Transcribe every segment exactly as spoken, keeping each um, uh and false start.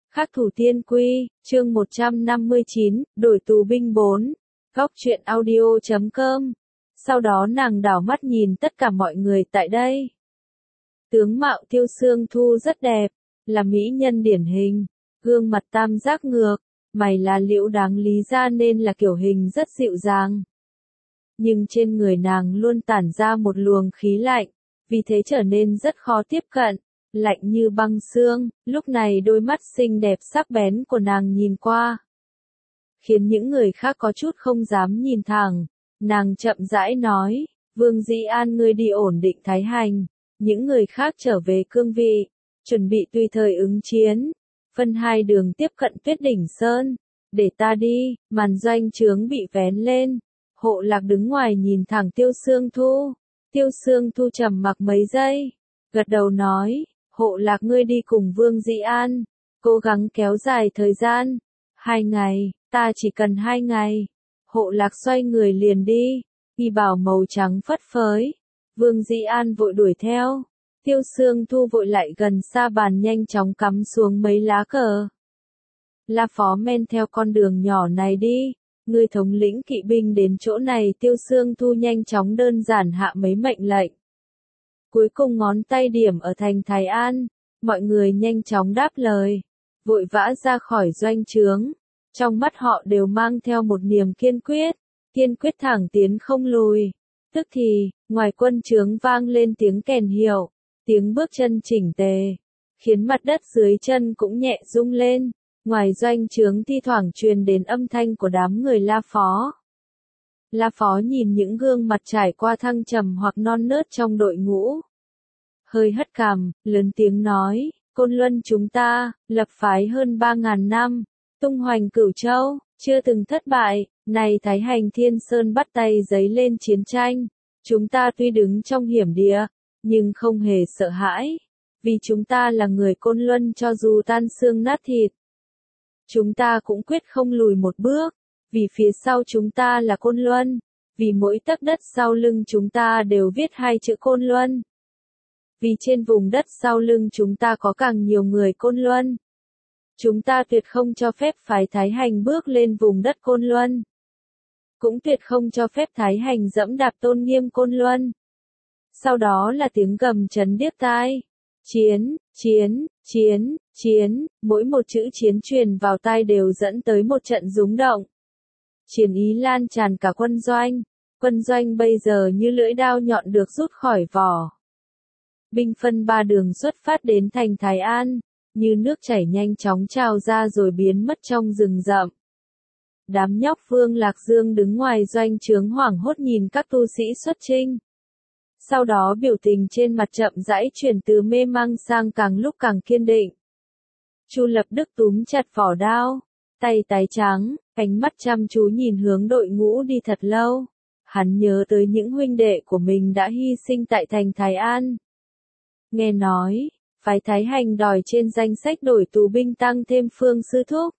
Khắc thủ tiên quy, chương một trăm năm mươi chín, đổi tù binh bốn. Góc truyện audio chấm com. Sau đó nàng đảo mắt nhìn tất cả mọi người tại đây. Tướng mạo Tiêu Xương Thu rất đẹp, là mỹ nhân điển hình, gương mặt tam giác ngược, mày lá liễu đáng lý ra nên là kiểu hình rất dịu dàng. Nhưng trên người nàng luôn tản ra một luồng khí lạnh, vì thế trở nên rất khó tiếp cận. Lạnh như băng xương, lúc này đôi mắt xinh đẹp sắc bén của nàng nhìn qua, khiến những người khác có chút không dám nhìn thẳng. Nàng chậm rãi nói, Vương Dĩ An ngươi đi ổn định Thái Hành, những người khác trở về cương vị, chuẩn bị tùy thời ứng chiến, phân hai đường tiếp cận Tuyết Đỉnh Sơn, để ta đi. Màn doanh trướng bị vén lên, Hộ Lạc đứng ngoài nhìn thẳng Tiêu Xương Thu. Tiêu Xương Thu trầm mặc mấy giây, gật đầu nói, Hộ Lạc ngươi đi cùng Vương Dĩ An, cố gắng kéo dài thời gian. Hai ngày, ta chỉ cần hai ngày. Hộ Lạc xoay người liền đi, y bào màu trắng phất phới. Vương Dĩ An vội đuổi theo. Tiêu Xương Thu vội lại gần sa bàn nhanh chóng cắm xuống mấy lá cờ. La Phó men theo con đường nhỏ này đi, ngươi thống lĩnh kỵ binh đến chỗ này. Tiêu Xương Thu nhanh chóng đơn giản hạ mấy mệnh lệnh. Cuối cùng ngón tay điểm ở thành Thái An, mọi người nhanh chóng đáp lời, vội vã ra khỏi doanh trướng. Trong mắt họ đều mang theo một niềm kiên quyết, kiên quyết thẳng tiến không lùi. Tức thì, ngoài quân trướng vang lên tiếng kèn hiệu, tiếng bước chân chỉnh tề, khiến mặt đất dưới chân cũng nhẹ rung lên. Ngoài doanh trướng thi thoảng truyền đến âm thanh của đám người La Phó. La Phó nhìn những gương mặt trải qua thăng trầm hoặc non nớt trong đội ngũ, hơi hất cằm, lớn tiếng nói, Côn Luân chúng ta, lập phái hơn ba ngàn năm, tung hoành Cửu Châu, chưa từng thất bại. Này Thái Hành Thiên Sơn bắt tay giấy lên chiến tranh, chúng ta tuy đứng trong hiểm địa, nhưng không hề sợ hãi, vì chúng ta là người Côn Luân. Cho dù tan xương nát thịt, chúng ta cũng quyết không lùi một bước, vì phía sau chúng ta là Côn Luân, vì mỗi tấc đất sau lưng chúng ta đều viết hai chữ Côn Luân. Vì trên vùng đất sau lưng chúng ta có càng nhiều người Côn Luân. Chúng ta tuyệt không cho phép phái Thái Hành bước lên vùng đất Côn Luân. Cũng tuyệt không cho phép Thái Hành dẫm đạp tôn nghiêm Côn Luân. Sau đó là tiếng gầm chấn điếc tai. Chiến, chiến, chiến, chiến, mỗi một chữ chiến truyền vào tai đều dẫn tới một trận rúng động. Chiến ý lan tràn cả quân doanh. Quân doanh bây giờ như lưỡi đao nhọn được rút khỏi vỏ. Binh phân ba đường xuất phát đến thành Thái An, như nước chảy nhanh chóng trào ra rồi biến mất trong rừng rậm. Đám nhóc Vương Lạc Dương đứng ngoài doanh trướng hoảng hốt nhìn các tu sĩ xuất chinh. Sau đó biểu tình trên mặt chậm rãi chuyển từ mê mang sang càng lúc càng kiên định. Chu Lập Đức túm chặt vỏ đao, tay tái trắng, ánh mắt chăm chú nhìn hướng đội ngũ đi thật lâu. Hắn nhớ tới những huynh đệ của mình đã hy sinh tại thành Thái An. Nghe nói, phái Thái Hành đòi trên danh sách đổi tù binh tăng thêm Phương sư thúc.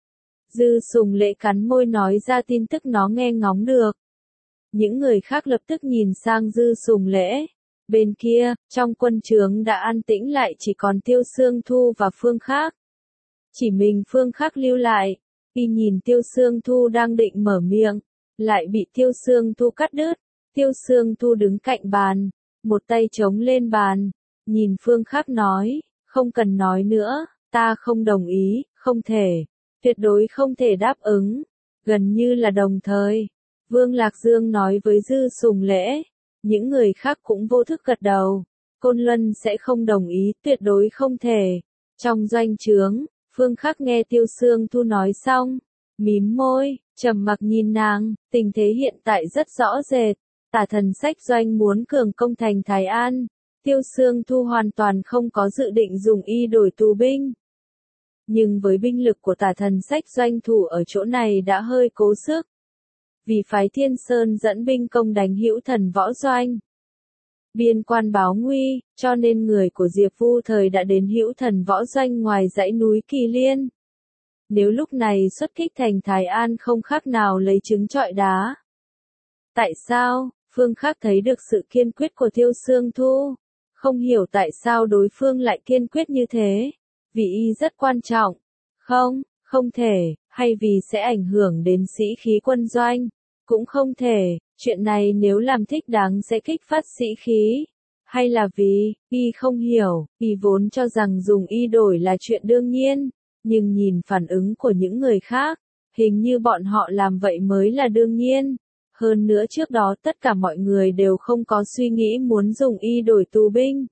Dư Sùng Lễ cắn môi nói ra tin tức nó nghe ngóng được. Những người khác lập tức nhìn sang Dư Sùng Lễ. Bên kia, trong quân trướng đã an tĩnh lại, chỉ còn Tiêu Xương Thu và Phương Khắc. Chỉ mình Phương Khắc lưu lại. Khi nhìn Tiêu Xương Thu đang định mở miệng, lại bị Tiêu Xương Thu cắt đứt. Tiêu Xương Thu đứng cạnh bàn, một tay chống lên bàn, nhìn Phương Khắc nói, không cần nói nữa, ta không đồng ý, không thể, tuyệt đối không thể đáp ứng. Gần như là đồng thời, Vương Lạc Dương nói với Dư Sùng Lễ, những người khác cũng vô thức gật đầu, Côn Luân sẽ không đồng ý, tuyệt đối không thể. Trong doanh trướng, Phương Khắc nghe Tiêu Xương Thu nói xong, mím môi, trầm mặc nhìn nàng. Tình thế hiện tại rất rõ rệt, Tả Thần Sách doanh muốn cường công thành Thái An. Tiêu Xương Thu hoàn toàn không có dự định dùng y đổi tù binh. Nhưng với binh lực của Tả Thần Sách doanh thủ ở chỗ này đã hơi cố sức. Vì phái Thiên Sơn dẫn binh công đánh Hữu Thần võ doanh. Biên quan báo nguy, cho nên người của Diệp Vu Thời đã đến Hữu Thần võ doanh ngoài dãy núi Kỳ Liên. Nếu lúc này xuất kích thành Thái An không khác nào lấy trứng trọi đá. Tại sao? Phương Khắc thấy được sự kiên quyết của Tiêu Xương Thu. Không hiểu tại sao đối phương lại kiên quyết như thế. Vì y rất quan trọng. Không, không thể, hay vì sẽ ảnh hưởng đến sĩ khí quân doanh? Cũng không thể, chuyện này nếu làm thích đáng sẽ kích phát sĩ khí. Hay là vì, y không hiểu, y vốn cho rằng dùng y đổi là chuyện đương nhiên, nhưng nhìn phản ứng của những người khác, hình như bọn họ làm vậy mới là đương nhiên. Hơn nữa trước đó tất cả mọi người đều không có suy nghĩ muốn dùng y đổi tù binh.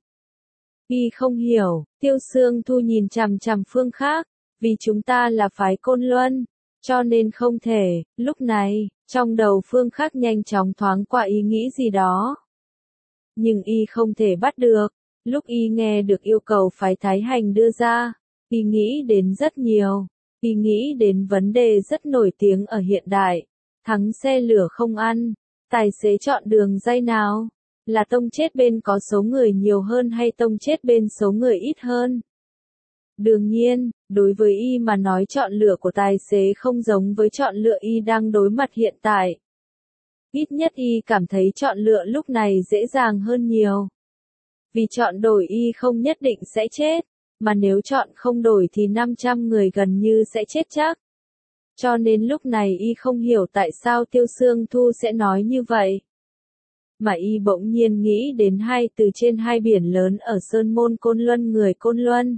Y không hiểu, Tiêu Sương Thu nhìn chằm chằm Phương Khác, vì chúng ta là phái Côn Luân, cho nên không thể. Lúc này, trong đầu Phương Khác nhanh chóng thoáng qua ý nghĩ gì đó. Nhưng y không thể bắt được. Lúc y nghe được yêu cầu phái Thái Hành đưa ra, y nghĩ đến rất nhiều. Y nghĩ đến vấn đề rất nổi tiếng ở hiện đại. Thắng xe lửa không ăn, tài xế chọn đường dây nào? Là tông chết bên có số người nhiều hơn hay tông chết bên số người ít hơn? Đương nhiên, đối với y mà nói chọn lựa của tài xế không giống với chọn lựa y đang đối mặt hiện tại. Ít nhất y cảm thấy chọn lựa lúc này dễ dàng hơn nhiều. Vì chọn đổi y không nhất định sẽ chết, mà nếu chọn không đổi thì năm trăm người gần như sẽ chết chắc. Cho nên lúc này y không hiểu tại sao Tiêu Sương Thu sẽ nói như vậy. Mà y bỗng nhiên nghĩ đến hai từ trên hai biển lớn ở Sơn Môn Côn Luân người Côn Luân.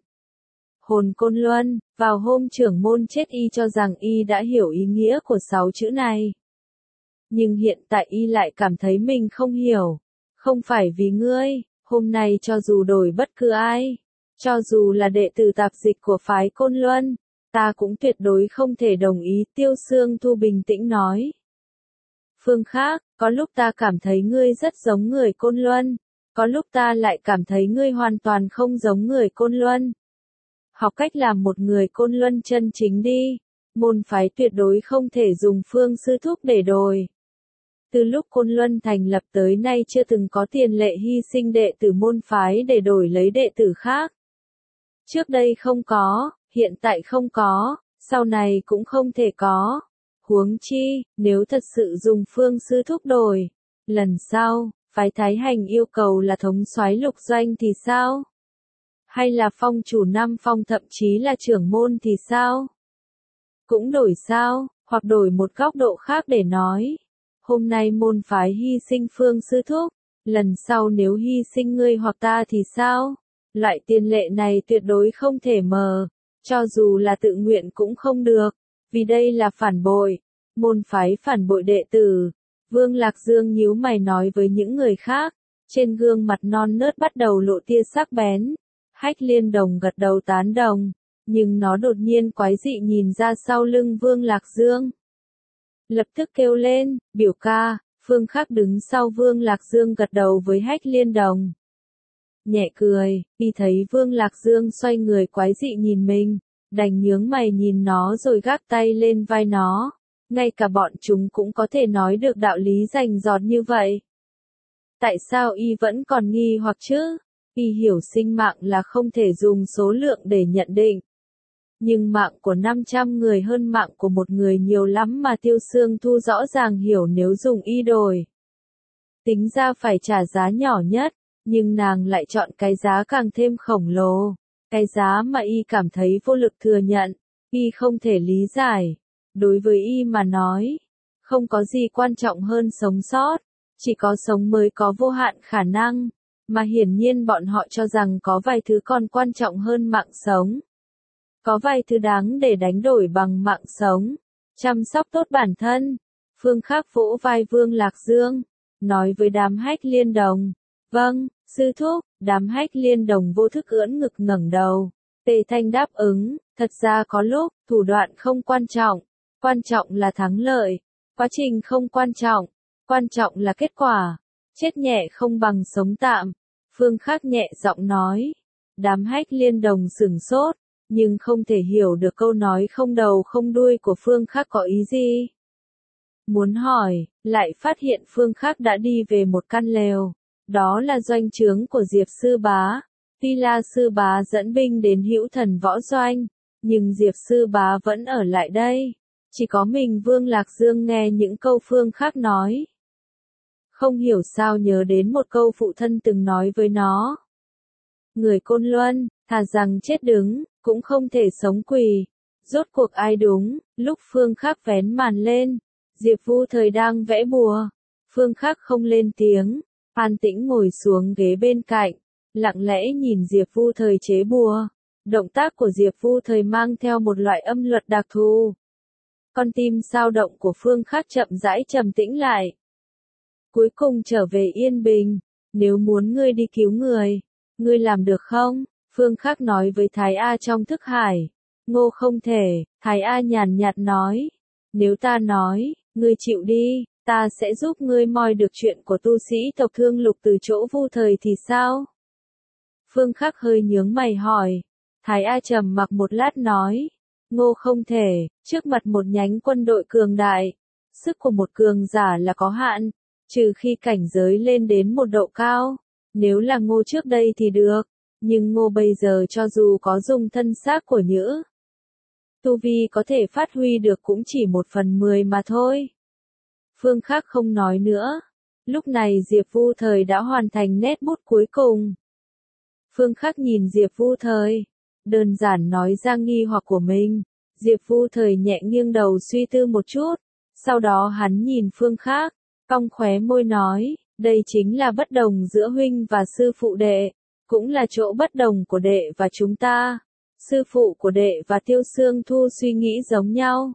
Hồn Côn Luân, vào hôm trưởng môn chết y cho rằng y đã hiểu ý nghĩa của sáu chữ này. Nhưng hiện tại y lại cảm thấy mình không hiểu. Không phải vì ngươi, hôm nay cho dù đổi bất cứ ai, cho dù là đệ tử tạp dịch của phái Côn Luân, ta cũng tuyệt đối không thể đồng ý, Tiêu Sương Thu bình tĩnh nói. Phương Khác, có lúc ta cảm thấy ngươi rất giống người Côn Luân, có lúc ta lại cảm thấy ngươi hoàn toàn không giống người Côn Luân. Học cách làm một người Côn Luân chân chính đi, môn phái tuyệt đối không thể dùng Phương sư thúc để đổi. Từ lúc Côn Luân thành lập tới nay chưa từng có tiền lệ hy sinh đệ tử môn phái để đổi lấy đệ tử khác. Trước đây không có, hiện tại không có, sau này cũng không thể có. Huống chi, nếu thật sự dùng Phương sư thúc đổi, lần sau, phái Thái Hành yêu cầu là thống soái lục doanh thì sao? Hay là phong chủ năm phong thậm chí là trưởng môn thì sao? Cũng đổi sao, hoặc đổi một góc độ khác để nói. Hôm nay môn phái hy sinh Phương sư thúc, lần sau nếu hy sinh ngươi hoặc ta thì sao? Loại tiền lệ này tuyệt đối không thể mờ, cho dù là tự nguyện cũng không được, vì đây là phản bội, môn phái phản bội đệ tử. Vương Lạc Dương nhíu mày nói với những người khác, trên gương mặt non nớt bắt đầu lộ tia sắc bén. Hách Liên Đồng gật đầu tán đồng, nhưng nó đột nhiên quái dị nhìn ra sau lưng Vương Lạc Dương. Lập tức kêu lên, biểu ca. Phương Khác đứng sau Vương Lạc Dương gật đầu với Hách Liên Đồng. Nhẹ cười, y thấy Vương Lạc Dương xoay người quái dị nhìn mình, đành nhướng mày nhìn nó rồi gác tay lên vai nó. Ngay cả bọn chúng cũng có thể nói được đạo lý rành rọt như vậy. Tại sao y vẫn còn nghi hoặc chứ? Y hiểu sinh mạng là không thể dùng số lượng để nhận định. Nhưng mạng của năm trăm người hơn mạng của một người nhiều lắm mà Tiêu Sương Thu rõ ràng hiểu nếu dùng y đổi. Tính ra phải trả giá nhỏ nhất, nhưng nàng lại chọn cái giá càng thêm khổng lồ. Cái giá mà y cảm thấy vô lực thừa nhận, y không thể lý giải. Đối với y mà nói, không có gì quan trọng hơn sống sót, chỉ có sống mới có vô hạn khả năng, mà hiển nhiên bọn họ cho rằng có vài thứ còn quan trọng hơn mạng sống. Có vài thứ đáng để đánh đổi bằng mạng sống. Chăm sóc tốt bản thân. Phương Khác vỗ vai Vương Lạc Dương, nói với đám Hách Liên Đồng. Vâng, sư thúc. Đám Hách Liên Đồng vô thức ưỡn ngực ngẩng đầu. Tề Thanh đáp ứng, thật ra có lúc, thủ đoạn không quan trọng. Quan trọng là thắng lợi. Quá trình không quan trọng. Quan trọng là kết quả. Chết nhẹ không bằng sống tạm. Phương Khác nhẹ giọng nói. Đám Hách Liên Đồng sửng sốt, nhưng không thể hiểu được câu nói không đầu không đuôi của Phương Khác có ý gì. Muốn hỏi, lại phát hiện Phương Khác đã đi về một căn lều. Đó là doanh trướng của Diệp Sư Bá. Tuy La Sư Bá dẫn binh đến Hữu Thần Võ Doanh, nhưng Diệp Sư Bá vẫn ở lại đây. Chỉ có mình Vương Lạc Dương nghe những câu Phương Khác nói. Không hiểu sao nhớ đến một câu phụ thân từng nói với nó. Người Côn Luân, thà rằng chết đứng, cũng không thể sống quỳ. Rốt cuộc ai đúng, lúc Phương Khắc vén màn lên, Diệp Vu Thời đang vẽ bùa. Phương Khắc không lên tiếng, an tĩnh ngồi xuống ghế bên cạnh, lặng lẽ nhìn Diệp Vu Thời chế bùa. Động tác của Diệp Vu Thời mang theo một loại âm luật đặc thù. Con tim sao động của Phương Khắc chậm rãi trầm tĩnh lại. Cuối cùng trở về yên bình, nếu muốn ngươi đi cứu người, ngươi làm được không? Phương Khắc nói với Thái A trong thức hải. Ngô không thể, Thái A nhàn nhạt nói. Nếu ta nói, ngươi chịu đi, ta sẽ giúp ngươi moi được chuyện của tu sĩ tộc Thương Lục từ chỗ Vu Thời thì sao? Phương Khắc hơi nhướng mày hỏi. Thái A trầm mặc một lát nói. Ngô không thể, trước mặt một nhánh quân đội cường đại, sức của một cường giả là có hạn, trừ khi cảnh giới lên đến một độ cao. Nếu là Ngô trước đây thì được, nhưng Ngô bây giờ cho dù có dùng thân xác của Nhữ tu vi có thể phát huy được cũng chỉ một phần mười mà thôi. Phương Khắc không nói nữa. Lúc này Diệp Vu Thời đã hoàn thành nét bút cuối cùng. Phương Khắc nhìn Diệp Vu Thời, đơn giản nói ra nghi hoặc của mình. Diệp Vu Thời nhẹ nghiêng đầu suy tư một chút, sau đó hắn nhìn Phương Khắc, cong khóe môi nói, đây chính là bất đồng giữa huynh và sư phụ đệ, cũng là chỗ bất đồng của đệ và chúng ta. Sư phụ của đệ và Tiêu Xương Thu suy nghĩ giống nhau.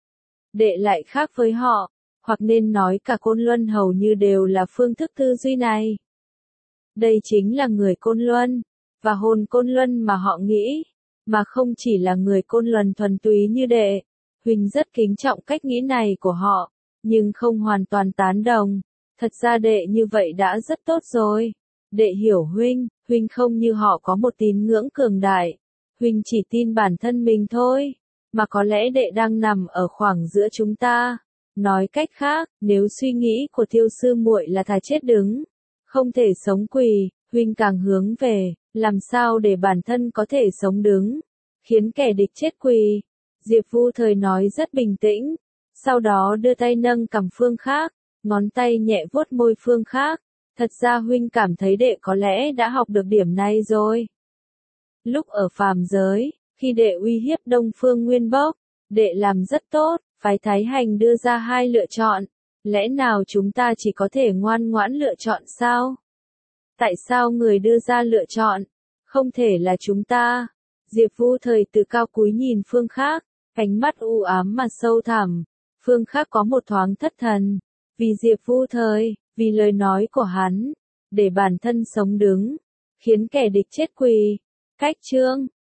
Đệ lại khác với họ, hoặc nên nói cả Côn Luân hầu như đều là phương thức tư duy này. Đây chính là người Côn Luân, và hồn Côn Luân mà họ nghĩ, mà không chỉ là người Côn Luân thuần túy như đệ. Huynh rất kính trọng cách nghĩ này của họ, nhưng không hoàn toàn tán đồng. Thật ra đệ như vậy đã rất tốt rồi. Đệ hiểu huynh, huynh không như họ có một tín ngưỡng cường đại. Huynh chỉ tin bản thân mình thôi, mà có lẽ đệ đang nằm ở khoảng giữa chúng ta. Nói cách khác, nếu suy nghĩ của Tiêu sư muội là thà chết đứng, không thể sống quỳ, huynh càng hướng về, làm sao để bản thân có thể sống đứng, khiến kẻ địch chết quỳ. Diệp Vu Thời nói rất bình tĩnh, sau đó đưa tay nâng cằm Phương Khắc, ngón tay nhẹ vuốt môi Phương Khắc. Thật ra huynh cảm thấy đệ có lẽ đã học được điểm này rồi. Lúc ở phàm giới, khi đệ uy hiếp Đông Phương Nguyên Bốc, đệ làm rất tốt, phái Thái Hành đưa ra hai lựa chọn. Lẽ nào chúng ta chỉ có thể ngoan ngoãn lựa chọn sao? Tại sao người đưa ra lựa chọn? Không thể là chúng ta. Diệp Vu Thời từ cao cúi nhìn Phương Khắc, ánh mắt u ám mà sâu thẳm. Phương Khắc có một thoáng thất thần. Vì Diệp Vu Thời, vì lời nói của hắn, để bản thân sống đứng, khiến kẻ địch chết quỳ. Cách chương